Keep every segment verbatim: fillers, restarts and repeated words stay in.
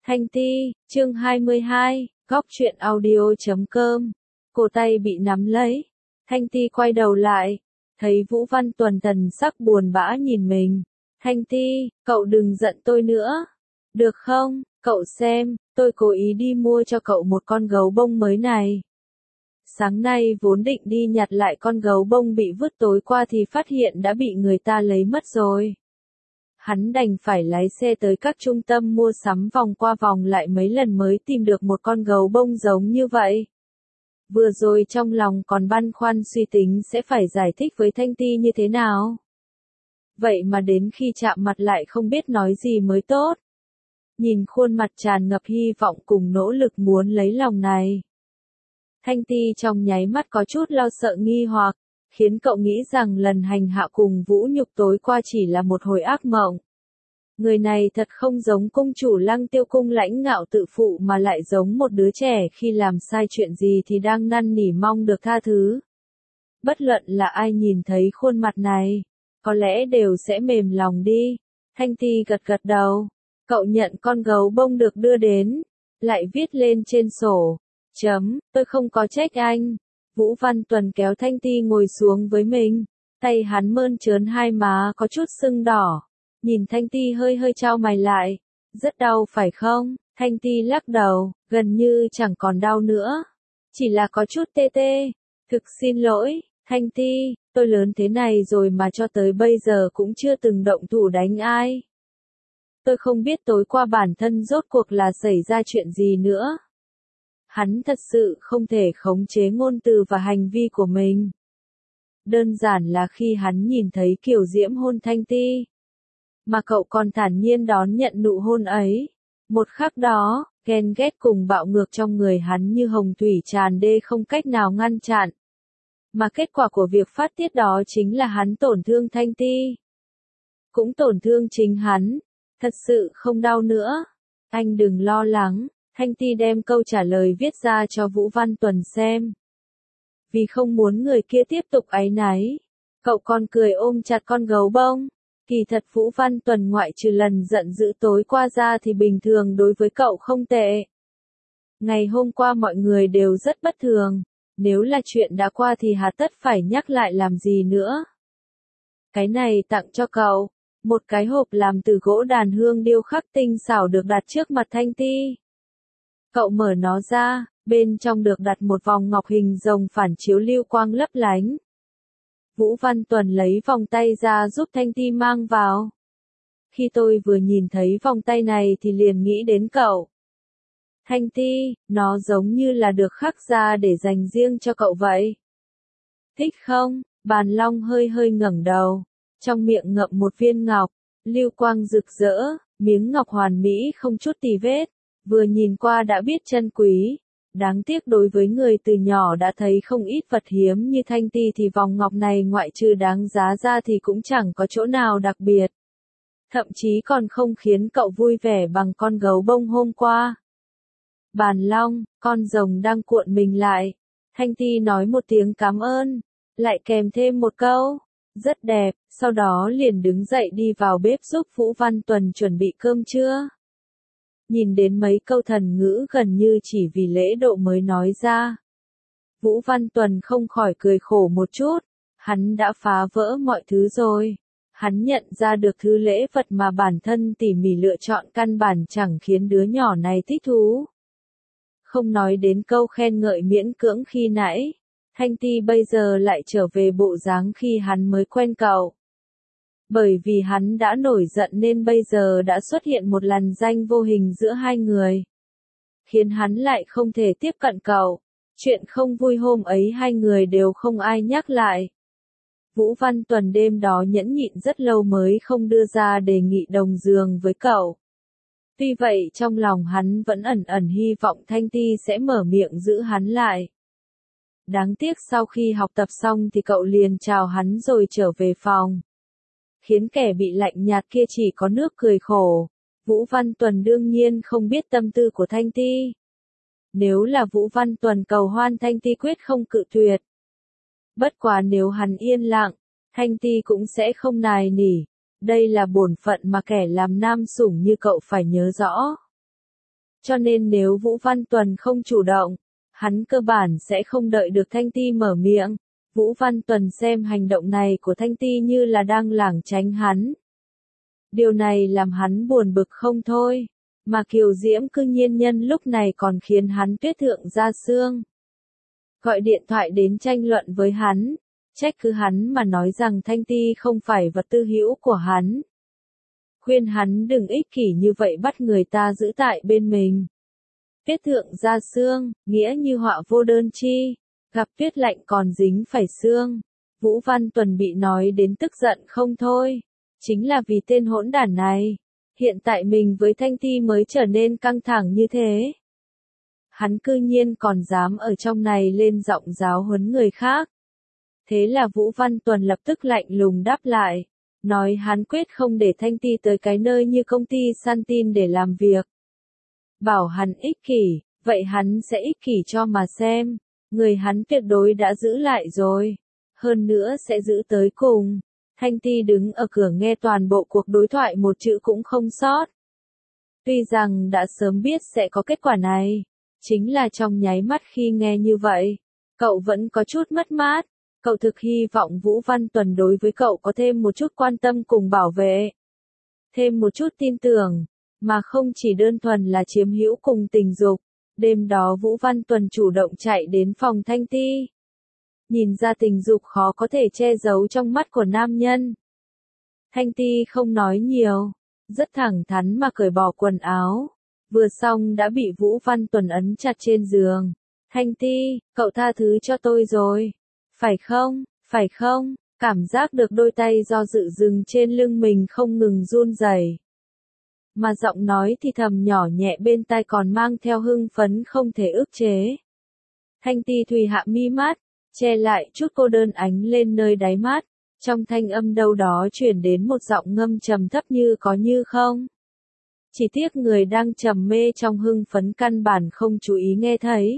Thanh Ti, chương hai mươi hai, góc truyện audio chấm com. Cổ tay bị nắm lấy. Thanh Ti quay đầu lại, thấy Vũ Văn Tuần thần sắc buồn bã nhìn mình. Thanh Ti, cậu đừng giận tôi nữa. Được không, cậu xem, tôi cố ý đi mua cho cậu một con gấu bông mới này. Sáng nay vốn định đi nhặt lại con gấu bông bị vứt tối qua thì phát hiện đã bị người ta lấy mất rồi. Hắn đành phải lái xe tới các trung tâm mua sắm vòng qua vòng lại mấy lần mới tìm được một con gấu bông giống như vậy. Vừa rồi trong lòng còn băn khoăn suy tính sẽ phải giải thích với Thanh Ti như thế nào. Vậy mà đến khi chạm mặt lại không biết nói gì mới tốt. Nhìn khuôn mặt tràn ngập hy vọng cùng nỗ lực muốn lấy lòng này. Thanh Ti trong nháy mắt có chút lo sợ nghi hoặc, khiến cậu nghĩ rằng lần hành hạ cùng Vũ Nhục tối qua chỉ là một hồi ác mộng. Người này thật không giống cung chủ Lăng Tiêu Cung lãnh ngạo tự phụ mà lại giống một đứa trẻ khi làm sai chuyện gì thì đang năn nỉ mong được tha thứ. Bất luận là ai nhìn thấy khuôn mặt này, có lẽ đều sẽ mềm lòng đi. Thanh Ti gật gật đầu, cậu nhận con gấu bông được đưa đến, lại viết lên trên sổ. Chấm, tôi không có trách anh. Vũ Văn Tuần kéo Thanh Ti ngồi xuống với mình, tay hắn mơn trớn hai má có chút sưng đỏ. Nhìn Thanh Ti hơi hơi chau mày lại, rất đau phải không? Thanh Ti lắc đầu, gần như chẳng còn đau nữa, chỉ là có chút tê tê. Thực xin lỗi, Thanh Ti, tôi lớn thế này rồi mà cho tới bây giờ cũng chưa từng động thủ đánh ai. Tôi không biết tối qua bản thân rốt cuộc là xảy ra chuyện gì nữa. Hắn thật sự không thể khống chế ngôn từ và hành vi của mình. Đơn giản là khi hắn nhìn thấy Kiều Diễm hôn Thanh Ti, mà cậu còn thản nhiên đón nhận nụ hôn ấy. Một khắc đó, ghen ghét cùng bạo ngược trong người hắn như hồng thủy tràn đê không cách nào ngăn chặn. Mà kết quả của việc phát tiết đó chính là hắn tổn thương Thanh Ti. Cũng tổn thương chính hắn. Thật sự không đau nữa. Anh đừng lo lắng. Thanh Ti đem câu trả lời viết ra cho Vũ Văn Tuần xem. Vì không muốn người kia tiếp tục áy náy, cậu còn cười ôm chặt con gấu bông. Kỳ thật Vũ Văn Tuần ngoại trừ lần giận dữ tối qua ra thì bình thường đối với cậu không tệ. Ngày hôm qua mọi người đều rất bất thường, nếu là chuyện đã qua thì hà tất phải nhắc lại làm gì nữa. Cái này tặng cho cậu, một cái hộp làm từ gỗ đàn hương điêu khắc tinh xảo được đặt trước mặt Thanh Ti. Cậu mở nó ra, bên trong được đặt một vòng ngọc hình rồng phản chiếu lưu quang lấp lánh. Vũ Văn Tuần lấy vòng tay ra giúp Thanh Ti mang vào. Khi tôi vừa nhìn thấy vòng tay này thì liền nghĩ đến cậu. Thanh Ti, nó giống như là được khắc ra để dành riêng cho cậu vậy. Thích không? Bàn Long hơi hơi ngẩng đầu, trong miệng ngậm một viên ngọc, lưu quang rực rỡ, miếng ngọc hoàn mỹ không chút tì vết. Vừa nhìn qua đã biết chân quý. Đáng tiếc đối với người từ nhỏ đã thấy không ít vật hiếm như Thanh Ti thì vòng ngọc này ngoại trừ đáng giá ra thì cũng chẳng có chỗ nào đặc biệt. Thậm chí còn không khiến cậu vui vẻ bằng con gấu bông hôm qua. Bàn Long, con rồng đang cuộn mình lại. Thanh Ti nói một tiếng cảm ơn, lại kèm thêm một câu, rất đẹp, sau đó liền đứng dậy đi vào bếp giúp Vũ Văn Tuần chuẩn bị cơm trưa. Nhìn đến mấy câu thần ngữ gần như chỉ vì lễ độ mới nói ra. Vũ Văn Tuần không khỏi cười khổ một chút, hắn đã phá vỡ mọi thứ rồi. Hắn nhận ra được thứ lễ vật mà bản thân tỉ mỉ lựa chọn căn bản chẳng khiến đứa nhỏ này thích thú. Không nói đến câu khen ngợi miễn cưỡng khi nãy, Thanh Ti bây giờ lại trở về bộ dáng khi hắn mới quen cậu. Bởi vì hắn đã nổi giận nên bây giờ đã xuất hiện một làn danh vô hình giữa hai người. Khiến hắn lại không thể tiếp cận cậu. Chuyện không vui hôm ấy hai người đều không ai nhắc lại. Vũ Văn Tuần đêm đó nhẫn nhịn rất lâu mới không đưa ra đề nghị đồng giường với cậu. Tuy vậy trong lòng hắn vẫn ẩn ẩn hy vọng Thanh Ti sẽ mở miệng giữ hắn lại. Đáng tiếc sau khi học tập xong thì cậu liền chào hắn rồi trở về phòng. Khiến kẻ bị lạnh nhạt kia chỉ có nước cười khổ. Vũ Văn Tuần đương nhiên không biết tâm tư của Thanh Ti. Nếu là Vũ Văn Tuần cầu hoan Thanh Ti quyết không cự tuyệt. Bất quá nếu hắn yên lặng, Thanh Ti cũng sẽ không nài nỉ. Đây là bổn phận mà kẻ làm nam sủng như cậu phải nhớ rõ. Cho nên nếu Vũ Văn Tuần không chủ động, hắn cơ bản sẽ không đợi được Thanh Ti mở miệng. Vũ Văn Tuần xem hành động này của Thanh Ti như là đang lảng tránh hắn. Điều này làm hắn buồn bực không thôi, mà Kiều Diễm cư nhiên nhân lúc này còn khiến hắn tuyết thượng ra xương. Gọi điện thoại đến tranh luận với hắn, trách cứ hắn mà nói rằng Thanh Ti không phải vật tư hữu của hắn. Khuyên hắn đừng ích kỷ như vậy bắt người ta giữ tại bên mình. Tuyết thượng ra xương, nghĩa như họa vô đơn chi, gặp tuyết lạnh còn dính phải xương. Vũ Văn Tuần bị nói đến tức giận không thôi, chính là vì tên hỗn đản này. Hiện tại mình với Thanh Ti mới trở nên căng thẳng như thế. Hắn cư nhiên còn dám ở trong này lên giọng giáo huấn người khác. Thế là Vũ Văn Tuần lập tức lạnh lùng đáp lại, nói hắn quyết không để Thanh Ti tới cái nơi như công ty San Tin để làm việc. Bảo hắn ích kỷ, vậy hắn sẽ ích kỷ cho mà xem, người hắn tuyệt đối đã giữ lại rồi, hơn nữa sẽ giữ tới cùng. Thanh Ti đứng ở cửa nghe toàn bộ cuộc đối thoại một chữ cũng không sót. Tuy rằng đã sớm biết sẽ có kết quả này, chính là trong nháy mắt khi nghe như vậy, cậu vẫn có chút mất mát. Cậu thực hy vọng Vũ Văn Tuần đối với cậu có thêm một chút quan tâm cùng bảo vệ, thêm một chút tin tưởng, mà không chỉ đơn thuần là chiếm hữu cùng tình dục. Đêm đó Vũ Văn Tuần chủ động chạy đến phòng Thanh Ti. Nhìn ra tình dục khó có thể che giấu trong mắt của nam nhân. Thanh Ti không nói nhiều, rất thẳng thắn mà cởi bỏ quần áo. Vừa xong đã bị Vũ Văn Tuần ấn chặt trên giường. Thanh Ti, cậu tha thứ cho tôi rồi. Phải không, phải không, cảm giác được đôi tay do dự dừng trên lưng mình không ngừng run rẩy. Mà giọng nói thì thầm nhỏ nhẹ bên tai còn mang theo hưng phấn không thể ức chế. Thanh Ti thùy hạ mi mắt, che lại chút cô đơn ánh lên nơi đáy mắt, trong thanh âm đâu đó chuyển đến một giọng ngâm trầm thấp như có như không. Chỉ tiếc người đang trầm mê trong hưng phấn căn bản không chú ý nghe thấy.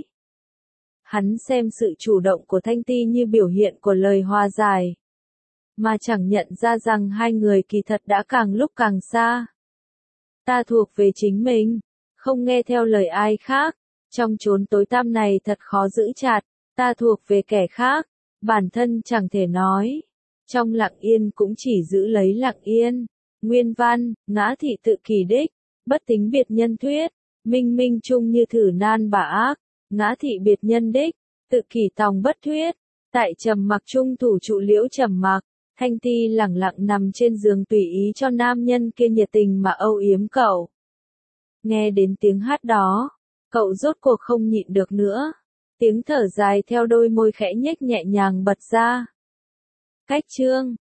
Hắn xem sự chủ động của Thanh Ti như biểu hiện của lời hòa giải, mà chẳng nhận ra rằng hai người kỳ thật đã càng lúc càng xa. Ta thuộc về chính mình, không nghe theo lời ai khác, trong chốn tối tăm này thật khó giữ chặt, ta thuộc về kẻ khác, bản thân chẳng thể nói, trong lặng yên cũng chỉ giữ lấy lặng yên. Nguyên văn, ngã thị tự kỷ đích, bất tính biệt nhân thuyết, minh minh chung như thử nan bà ác. Ngã thị biệt nhân đích, tự kỷ tòng bất thuyết, tại trầm mặc trung thủ trụ liễu trầm mặc. Thanh Ti lẳng lặng nằm trên giường tùy ý cho nam nhân kia nhiệt tình mà âu yếm cậu. Nghe đến tiếng hát đó, cậu rốt cuộc không nhịn được nữa. Tiếng thở dài theo đôi môi khẽ nhếch nhẹ nhàng bật ra. Cách chương